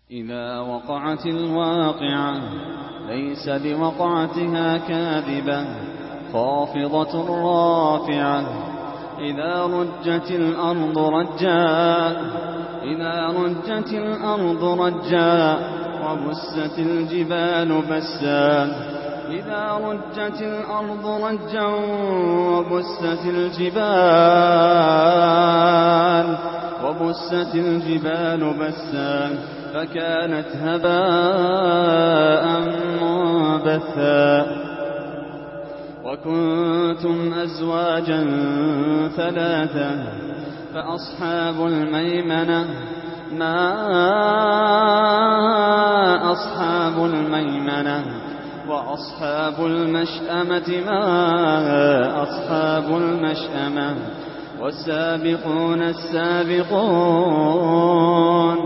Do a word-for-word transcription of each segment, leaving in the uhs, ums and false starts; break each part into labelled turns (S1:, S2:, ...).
S1: إذا وقعت الواقعة ليس لوقعتها كاذبة خافضة رافعة. إذا رجت الأرض رجا إذا رجت الأرض رجا وبست الجبال بسا. إذا رجت الأرض رجا وبست الجبال وبست الجبال بسا فكانت هباء منبثا. وكنتم أزواجا ثلاثة فأصحاب الميمنة ما أصحاب الميمنة وأصحاب المشأمة ما أصحاب المشأمة. والسابقون السابقون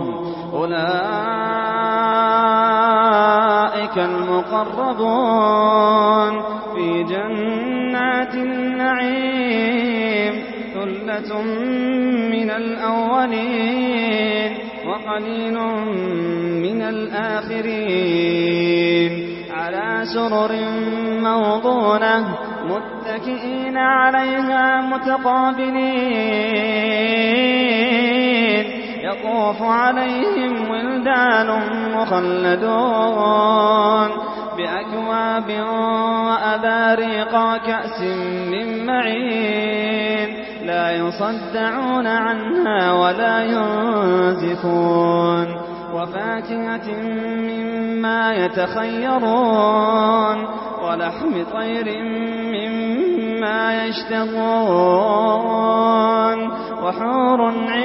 S1: أولئك المقربون في جنات النعيم ثلة من الأولين وقليل من الآخرين على سرر موضونة متكئين عليها متقابلين يطوف عليهم ولدان مخلدون بأكواب وأباريق وكأس من معين لا يصدعون عنها ولا ينزفون. وفاكهة مما يتخيرون ولحم طير مما يشتهون وحور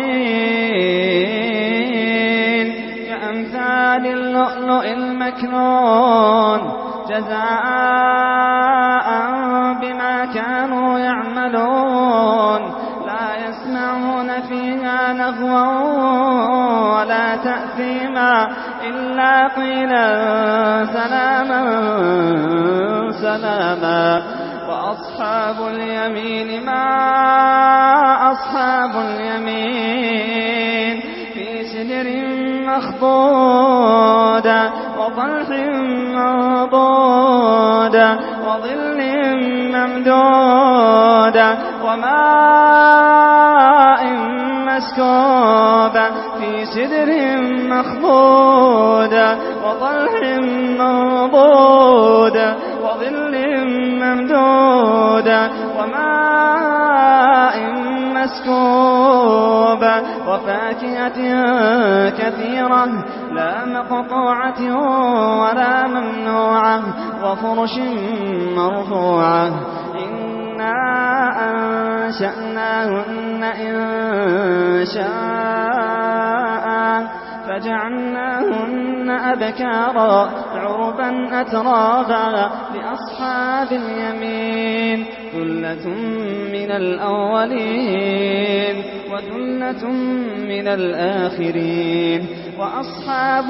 S1: عين كأمثال اللؤلؤ المكنون جزاء بما كانوا يعملون. لا يسمعون فيها لغوا ولا تأثيما إلا قيلا سلاما سلاما. وأصحاب اليمين ما أصحاب اليمين في سدر مخضودة وطلح منضودة وظل ممدودة وماء مسكوبة في سدر مخضودة وطلح منضودة وظل ممدودة وماء مسكوبة وفاكهة كثيرة لا مقطوعة ولا ممنوعة وفرش مرفوعة. إنا أنشأناهن إن شاء فجعلناهن أبكارا عربا أترابا لأصحاب اليمين ثلة من الأولين وثلة من الآخرين. وأصحاب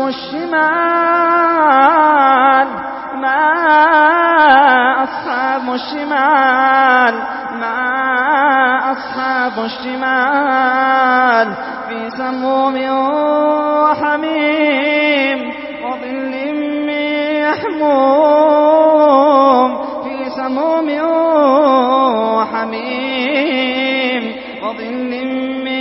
S1: الشمال ما أصحاب الشمال ما أصحاب الشمال في سموم وحميم وظل من يحموم في سموم وحميم وظل من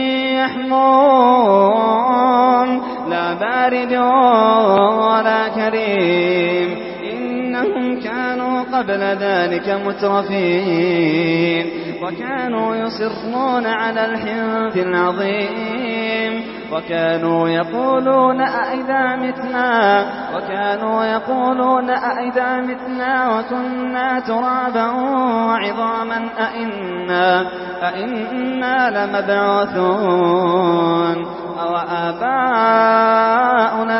S1: يحموم لا بارد ولا كريم. إنهم كانوا قبل ذلك مترفين وكانوا يصرون على الحنث العظيم وكانوا يقولون أئذا متنا وكانوا يقولون أئذا متنا وكنا ترابا وعظاما أئنا أئنا لمبعوثون أو آباؤنا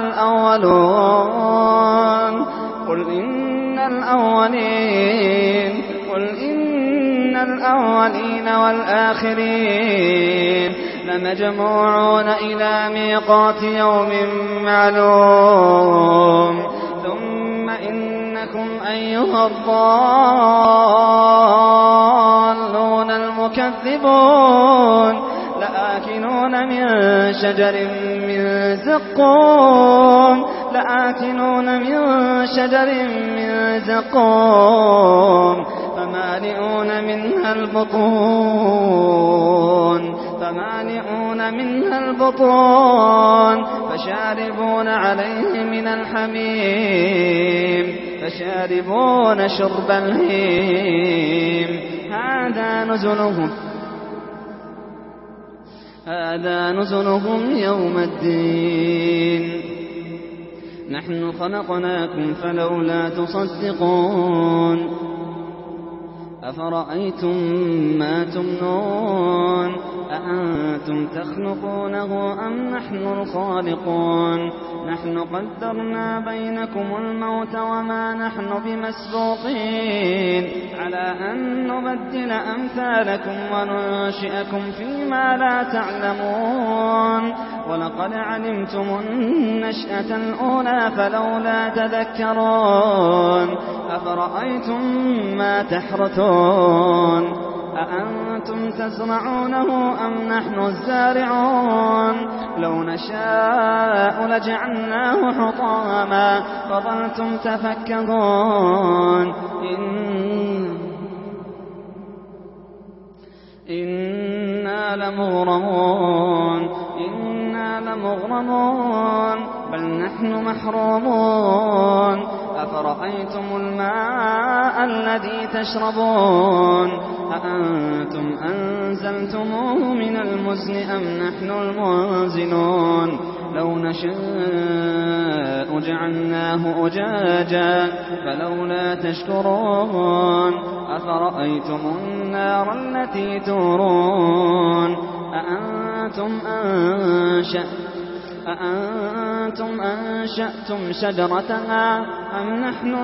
S1: الأولون. قل إن الأولين قل إن الأولين والآخرين لمجموعون إلى ميقات يوم معلوم. ثم إنكم أيها الضالون المكذبون لآكلون من شجر من زقوم لآكلون من شجر من زقوم فمالئون منها البطون فمالئون منها البطون فشاربون عليه من الحميم فشاربون شرب الهيم هذا نزلهم هذا نزلهم يوم الدين نحن خلقناكم فلولا تصدقون أفرأيتم ما تمنون أأنتم تخلقونه أم نحن الخالقون نحن قدرنا بينكم الموت وما نحن بمسبوقين على أن نبدل أمثالكم وننشئكم فيما لا تعلمون ولقد علمتم النشأة الأولى فلولا تذكرون أفرأيتم ما تحرثون أأنتم تزرعونه أم نحن الزارعون لو نشاء لجعلناه حطاما فظلتم تفكرون إن إنا لمغرمون إنا لمغرمون بل نحن محرومون أفرأيتم الماء الذي تشربون أأنتم أنزلتموه من المزن أم نحن المنزلون لو نشاء جعلناه أجاجا فلولا تشكرون أفرأيتم النار التي تورون أأنتم أنشأتم أأنتم أنشأتم شجرتها أم نحن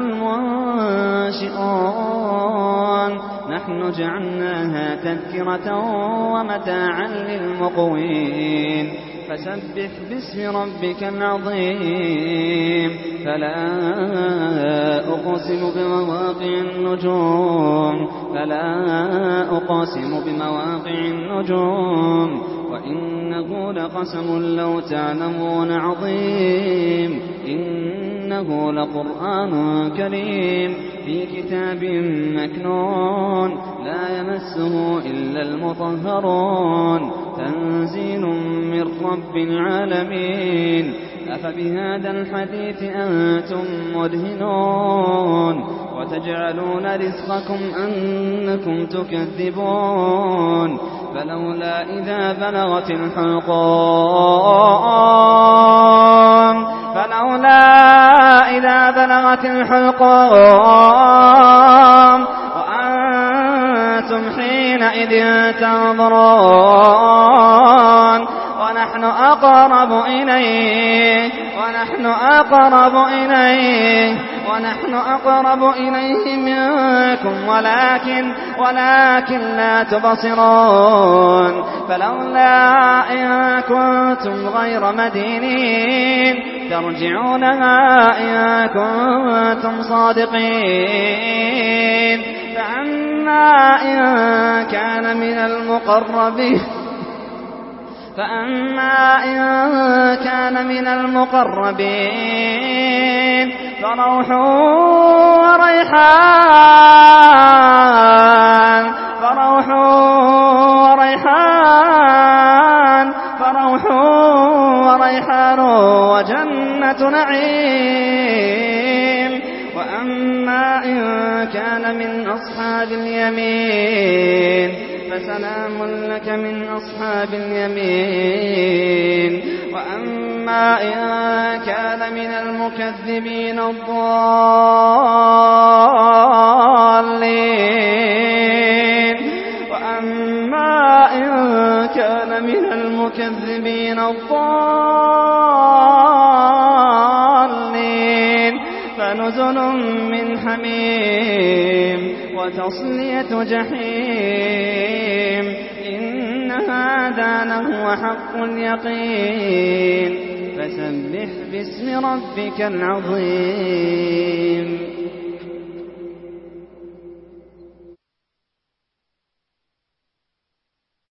S1: المنشئون نحن جعلناها تذكرة ومتاعا للمقوين فسبح باسم ربك العظيم فلا أقسم بمواقع النجوم فلا أقسم بمواقع النجوم وإنه لقسم لو تعلمون عظيم إنه لقرآن كريم في كتاب مكنون لا يمسه إلا المطهرون تنزيل من رب العالمين أفبهذا الحديث أنتم مدهنون وتجعلون رزقكم أنكم تكذبون فلولا إذا بلغت الحلقوم فلولا إذا بلغت الحلقوم وأنتم حينئذ تنظرون ونحن أقرب إليه ونحن أقرب إليه ونحن أقرب إليه منكم ولكن ولكن لا تبصرون فلولا إن كنتم غير مدينين ترجعونها إن كنتم صادقين فأما إن كان من المقربين فأما إن كان من المقربين فروح وريحان فروح وريحان فروح وريحان وجنة نعيم وأما إن كان من أصحاب اليمين فسلام لك من أصحاب اليمين وأما إن كان من المكذبين الضالين وأما إن كان من المكذبين الضالين فنزل من حميم وتصلية جحيم إن هذا لهو حق اليقين فسبح باسم ربك العظيم